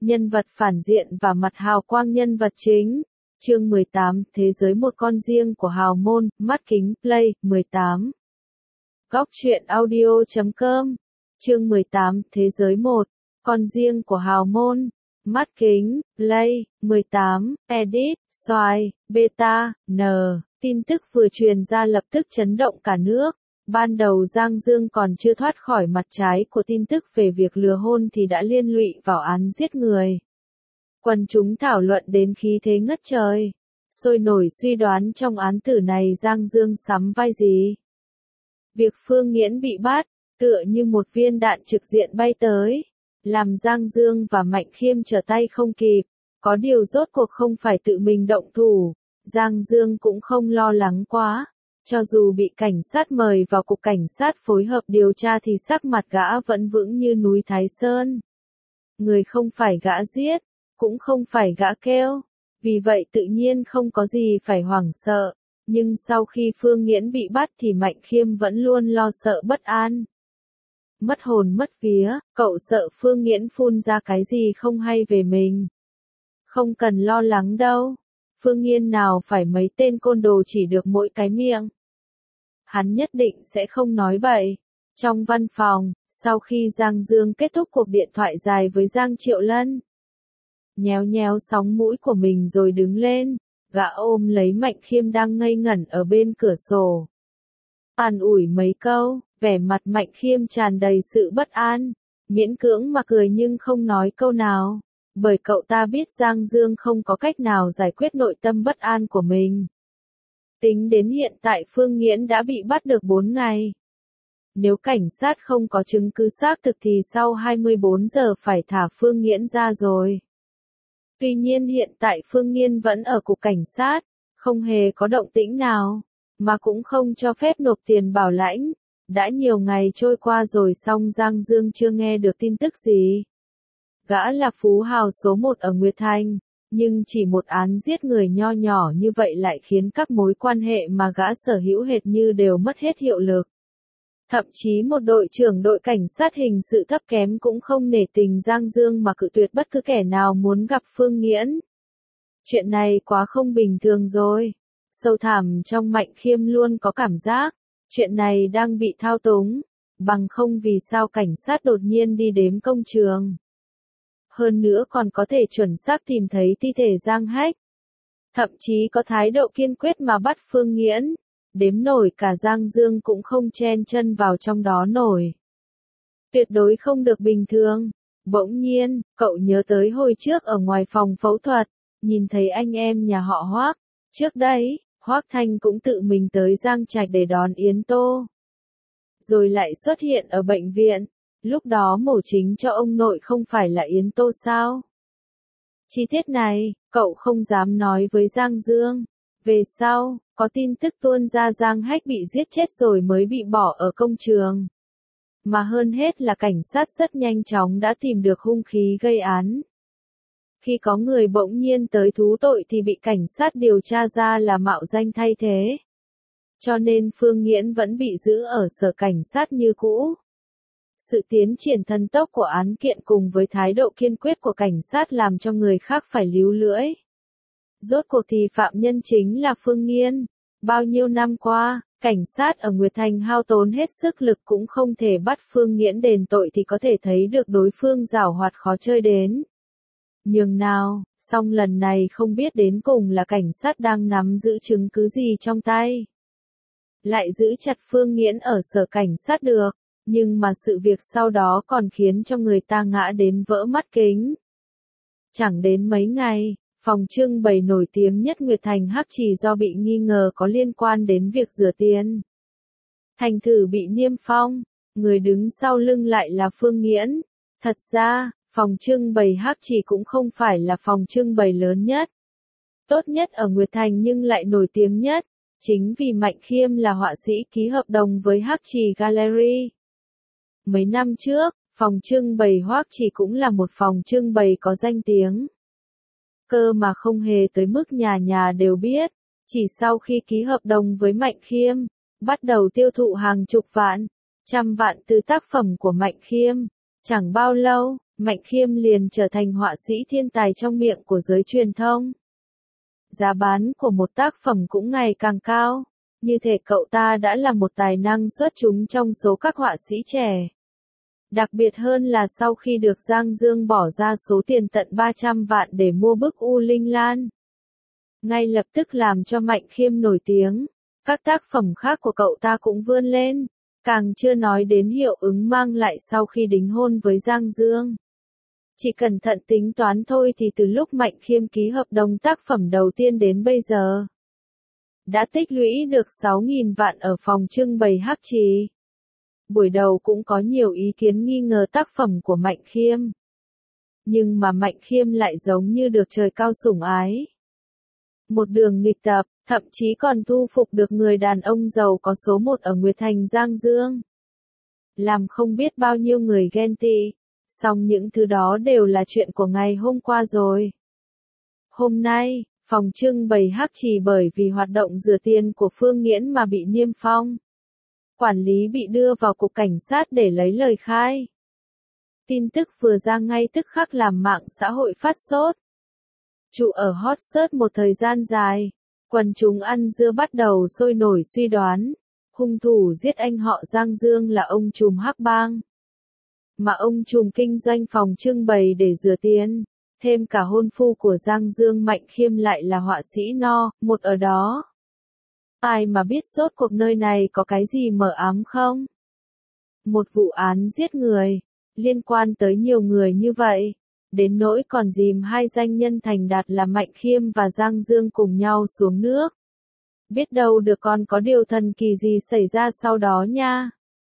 nhân vật phản diện và mặt hào quang nhân vật chính. Chương 18, Thế giới một con riêng của hào môn, mắt kính, play, 18. Góc truyện audio.com. Chương 18, Thế giới một, con riêng của hào môn, mắt kính, play, 18, edit, xoài, beta, n. Tin tức vừa truyền ra lập tức chấn động cả nước. Ban đầu Giang Dương còn chưa thoát khỏi mặt trái của tin tức về việc lừa hôn thì đã liên lụy vào án giết người. Quần chúng thảo luận đến khí thế ngất trời, sôi nổi suy đoán trong án tử này Giang Dương sắm vai gì. Việc Phương Nghiễn bị bắt, tựa như một viên đạn trực diện bay tới, làm Giang Dương và Mạnh Khiêm trở tay không kịp. Có điều rốt cuộc không phải tự mình động thủ, Giang Dương cũng không lo lắng quá. Cho dù bị cảnh sát mời vào cục cảnh sát phối hợp điều tra thì sắc mặt gã vẫn vững như núi Thái Sơn. Người không phải gã giết, cũng không phải gã kêu, vì vậy tự nhiên không có gì phải hoảng sợ. Nhưng sau khi Phương Nghiễn bị bắt thì Mạnh Khiêm vẫn luôn lo sợ bất an. Mất hồn mất vía, cậu sợ Phương Nghiễn phun ra cái gì không hay về mình. Không cần lo lắng đâu. Phương Nghiên nào phải mấy tên côn đồ chỉ được mỗi cái miệng. Hắn nhất định sẽ không nói bậy. Trong văn phòng, sau khi Giang Dương kết thúc cuộc điện thoại dài với Giang Triệu Lân, nhéo nhéo sóng mũi của mình rồi đứng lên, gã ôm lấy Mạnh Khiêm đang ngây ngẩn ở bên cửa sổ. An ủi mấy câu, vẻ mặt Mạnh Khiêm tràn đầy sự bất an, miễn cưỡng mà cười nhưng không nói câu nào. Bởi cậu ta biết Giang Dương không có cách nào giải quyết nội tâm bất an của mình. Tính đến hiện tại Phương Nghiễn đã bị bắt được 4 ngày. Nếu cảnh sát không có chứng cứ xác thực thì sau 24 giờ phải thả Phương Nghiễn ra rồi. Tuy nhiên hiện tại Phương Nghiễn vẫn ở cục cảnh sát, không hề có động tĩnh nào, mà cũng không cho phép nộp tiền bảo lãnh. Đã nhiều ngày trôi qua rồi song Giang Dương chưa nghe được tin tức gì. Gã là phú hào số 1 ở Nguyệt Thành, nhưng chỉ một án giết người nho nhỏ như vậy lại khiến các mối quan hệ mà gã sở hữu hệt như đều mất hết hiệu lực. Thậm chí một đội trưởng đội cảnh sát hình sự thấp kém cũng không nể tình Giang Dương mà cự tuyệt bất cứ kẻ nào muốn gặp Phương Nghiễn. Chuyện này quá không bình thường rồi. Sâu thẳm trong Mạnh Khiêm luôn có cảm giác, chuyện này đang bị thao túng, bằng không vì sao cảnh sát đột nhiên đi đếm công trường. Hơn nữa còn có thể chuẩn xác tìm thấy thi thể Giang Hách. Thậm chí có thái độ kiên quyết mà bắt Phương Nghiễn. Đếm nổi cả Giang Dương cũng không chen chân vào trong đó nổi. Tuyệt đối không được bình thường. Bỗng nhiên, cậu nhớ tới hồi trước ở ngoài phòng phẫu thuật, nhìn thấy anh em nhà họ Hoác. Trước đấy, Hoác Thanh cũng tự mình tới Giang Trạch để đón Yến Tô. Rồi lại xuất hiện ở bệnh viện. Lúc đó mổ chính cho ông nội không phải là Yến Tô sao? Chi tiết này, cậu không dám nói với Giang Dương. Về sau, có tin tức tuôn ra Giang Hách bị giết chết rồi mới bị bỏ ở công trường. Mà hơn hết là cảnh sát rất nhanh chóng đã tìm được hung khí gây án. Khi có người bỗng nhiên tới thú tội thì bị cảnh sát điều tra ra là mạo danh thay thế. Cho nên Phương Nghiễn vẫn bị giữ ở sở cảnh sát như cũ. Sự tiến triển thần tốc của án kiện cùng với thái độ kiên quyết của cảnh sát làm cho người khác phải líu lưỡi. Rốt cuộc thì phạm nhân chính là Phương Nghiễn. Bao nhiêu năm qua, cảnh sát ở Nguyệt Thành hao tốn hết sức lực cũng không thể bắt Phương Nghiễn đền tội thì có thể thấy được đối phương giảo hoạt khó chơi đến nhường nào, song lần này không biết đến cùng là cảnh sát đang nắm giữ chứng cứ gì trong tay. Lại giữ chặt Phương Nghiễn ở sở cảnh sát được. Nhưng mà sự việc sau đó còn khiến cho người ta ngã đến vỡ mắt kính. Chẳng đến mấy ngày, phòng trưng bày nổi tiếng nhất Nguyệt Thành Hắc Trì do bị nghi ngờ có liên quan đến việc rửa tiền. Thành thử bị niêm phong, người đứng sau lưng lại là Phương Nghiễn. Thật ra, phòng trưng bày Hắc Trì cũng không phải là phòng trưng bày lớn nhất, tốt nhất ở Nguyệt Thành nhưng lại nổi tiếng nhất. Chính vì Mạnh Khiêm là họa sĩ ký hợp đồng với Hắc Trì Gallery. Mấy năm trước, phòng trưng bày Hoắc Trì cũng là một phòng trưng bày có danh tiếng. Cơ mà không hề tới mức nhà nhà đều biết, chỉ sau khi ký hợp đồng với Mạnh Khiêm, bắt đầu tiêu thụ hàng chục vạn, trăm vạn từ tác phẩm của Mạnh Khiêm. Chẳng bao lâu, Mạnh Khiêm liền trở thành họa sĩ thiên tài trong miệng của giới truyền thông. Giá bán của một tác phẩm cũng ngày càng cao, như thể cậu ta đã là một tài năng xuất chúng trong số các họa sĩ trẻ. Đặc biệt hơn là sau khi được Giang Dương bỏ ra số tiền tận 300 vạn để mua bức U Linh Lan. Ngay lập tức làm cho Mạnh Khiêm nổi tiếng, các tác phẩm khác của cậu ta cũng vươn lên, càng chưa nói đến hiệu ứng mang lại sau khi đính hôn với Giang Dương. Chỉ cẩn thận tính toán thôi thì từ lúc Mạnh Khiêm ký hợp đồng tác phẩm đầu tiên đến bây giờ, đã tích lũy được 6.000 vạn ở phòng trưng bày Hắc Trì. Buổi đầu cũng có nhiều ý kiến nghi ngờ tác phẩm của Mạnh Khiêm. Nhưng mà Mạnh Khiêm lại giống như được trời cao sủng ái. Một đường nghịch tập, thậm chí còn thu phục được người đàn ông giàu có số 1 ở Nguyệt Thành Giang Dương. Làm không biết bao nhiêu người ghen tị, song những thứ đó đều là chuyện của ngày hôm qua rồi. Hôm nay, phòng trưng bày Hắc Trì bởi vì hoạt động rửa tiền của Phương Nghiễn mà bị niêm phong. Quản lý bị đưa vào cục cảnh sát để lấy lời khai. Tin tức vừa ra ngay tức khắc làm mạng xã hội phát sốt. Trụ ở hot search một thời gian dài, quần chúng ăn dưa bắt đầu sôi nổi suy đoán, hung thủ giết anh họ Giang Dương là ông trùm Hắc Bang. Mà ông trùm kinh doanh phòng trưng bày để rửa tiền, thêm cả hôn phu của Giang Dương Mạnh Khiêm lại là họa sĩ No, một ở đó. Ai mà biết rốt cuộc nơi này có cái gì mờ ám không? Một vụ án giết người, liên quan tới nhiều người như vậy, đến nỗi còn dìm hai danh nhân thành đạt là Mạnh Khiêm và Giang Dương cùng nhau xuống nước. Biết đâu được còn có điều thần kỳ gì xảy ra sau đó nha.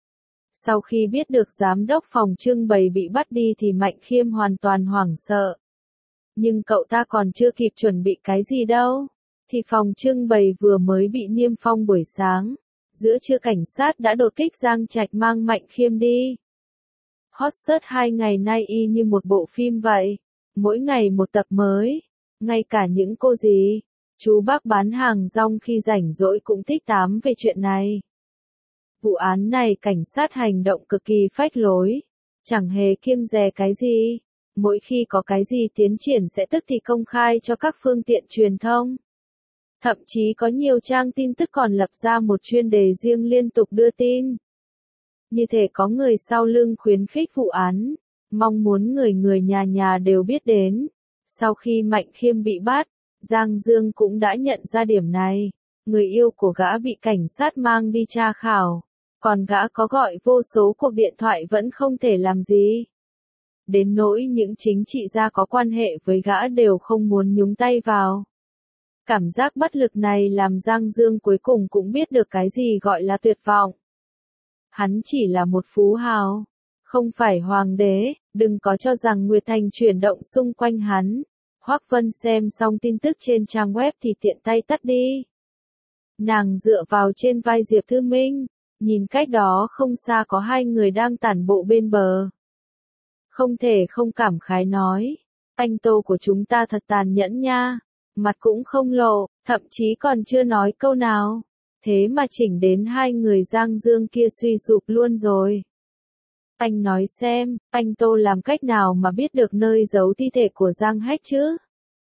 Sau khi biết được giám đốc phòng trưng bày bị bắt đi thì Mạnh Khiêm hoàn toàn hoảng sợ. Nhưng cậu ta còn chưa kịp chuẩn bị cái gì đâu, thì phòng trưng bày vừa mới bị niêm phong buổi sáng, giữa trưa cảnh sát đã đột kích Giang Trạch mang Mạnh Khiêm đi. Hot search 2 ngày nay y như một bộ phim vậy, mỗi ngày một tập mới, ngay cả những cô dì, chú bác bán hàng rong khi rảnh rỗi cũng thích tám về chuyện này. Vụ án này cảnh sát hành động cực kỳ phách lối, chẳng hề kiêng dè cái gì, mỗi khi có cái gì tiến triển sẽ tức thì công khai cho các phương tiện truyền thông. Thậm chí có nhiều trang tin tức còn lập ra một chuyên đề riêng liên tục đưa tin. Như thể có người sau lưng khuyến khích vụ án, mong muốn người nhà nhà đều biết đến. Sau khi Mạnh Khiêm bị bắt, Giang Dương cũng đã nhận ra điểm này, người yêu của gã bị cảnh sát mang đi tra khảo, còn gã có gọi vô số cuộc điện thoại vẫn không thể làm gì. Đến nỗi những chính trị gia có quan hệ với gã đều không muốn nhúng tay vào. Cảm giác bất lực này làm Giang Dương cuối cùng cũng biết được cái gì gọi là tuyệt vọng. Hắn chỉ là một phú hào, không phải hoàng đế, đừng có cho rằng Nguyệt Thành chuyển động xung quanh hắn. Hoắc Vân xem xong tin tức trên trang web thì tiện tay tắt đi. Nàng dựa vào trên vai Diệp Thư Minh, nhìn cách đó không xa có hai người đang tản bộ bên bờ. Không thể không cảm khái nói, anh Tô của chúng ta thật tàn nhẫn nha, mặt cũng không lộ, thậm chí còn chưa nói câu nào, thế mà chỉnh đến hai người Giang Dương kia suy sụp luôn rồi. Anh nói xem, anh Tô làm cách nào mà biết được nơi giấu thi thể của Giang Hách chứ?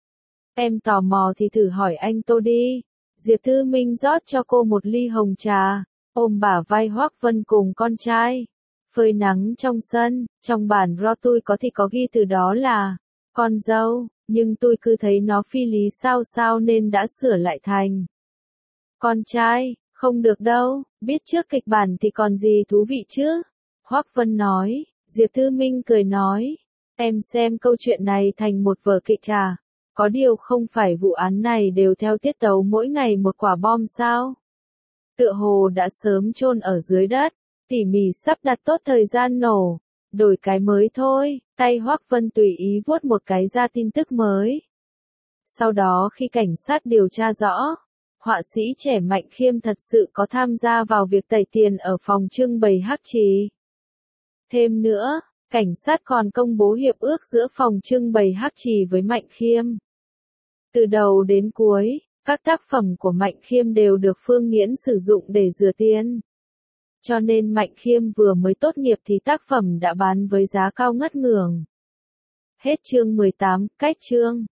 Em tò mò thì thử hỏi anh Tô đi. Diệp Thư Minh rót cho cô một ly hồng trà, ôm bả vai Hoắc Vân cùng con trai. Phơi nắng trong sân, trong bản ro tôi có thì có ghi từ đó là con dâu, nhưng tôi cứ thấy nó phi lý sao nên đã sửa lại thành con trai. Không được đâu, biết trước kịch bản thì còn gì thú vị chứ? Hoắc Vân nói. Diệp Thư Minh cười nói, em xem câu chuyện này thành một vở kịch à? Có điều không phải vụ án này đều theo tiết tấu mỗi ngày một quả bom sao? Tựa hồ đã sớm chôn ở dưới đất, tỉ mỉ sắp đặt tốt thời gian nổ, đổi cái mới thôi. Tay Hoắc Vân tùy ý vuốt một cái ra tin tức mới. Sau đó khi cảnh sát điều tra rõ, họa sĩ trẻ Mạnh Khiêm thật sự có tham gia vào việc tẩy tiền ở phòng trưng bày Hắc Trì. Thêm nữa, cảnh sát còn công bố hiệp ước giữa phòng trưng bày Hắc Trì với Mạnh Khiêm. Từ đầu đến cuối, các tác phẩm của Mạnh Khiêm đều được Phương Nghiễn sử dụng để rửa tiền. Cho nên Mạnh Khiêm vừa mới tốt nghiệp thì tác phẩm đã bán với giá cao ngất ngưởng. Hết chương 18, cách chương.